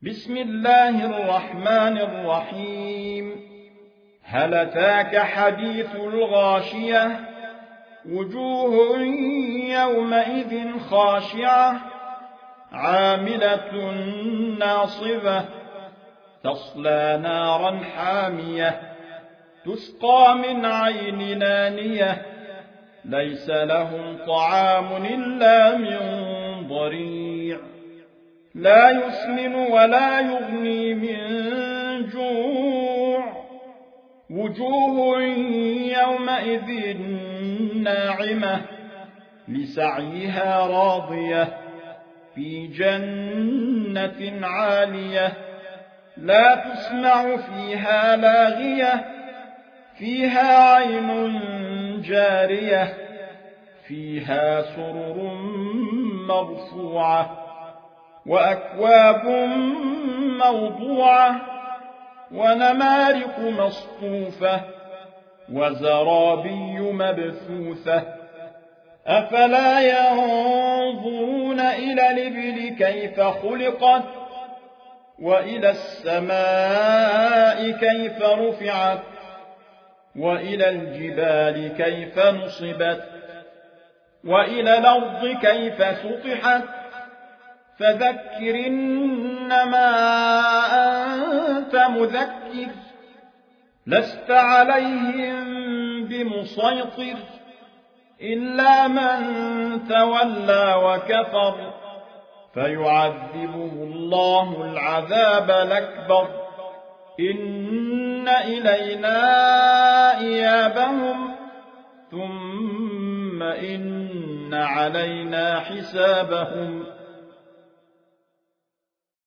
بسم الله الرحمن الرحيم. هل أتاك حديث الغاشية؟ وجوه يومئذ خاشعة عاملة ناصبة تصلى نارا حامية تسقى من عين نانية ليس لهم طعام إلا من ضريع لا يسمن ولا يغني من جوع وجوه يومئذ ناعمة لسعيها راضية في جنة عالية لا تسمع فيها لاغية فيها عين جارية فيها سرر مرفوعة وأكواب موضوعة ونمارق مصفوفة وزرابي مبثوثة أفلا ينظرون إلى الإبل كيف خلقت وإلى السماء كيف رفعت وإلى الجبال كيف نصبت وإلى الأرض كيف سطحت فذكر إنما أنت مذكر لست عليهم بمسيطر إلا من تولى وكفر فيعذبه الله العذاب الأكبر إن إلينا إيابهم ثم إن علينا حسابهم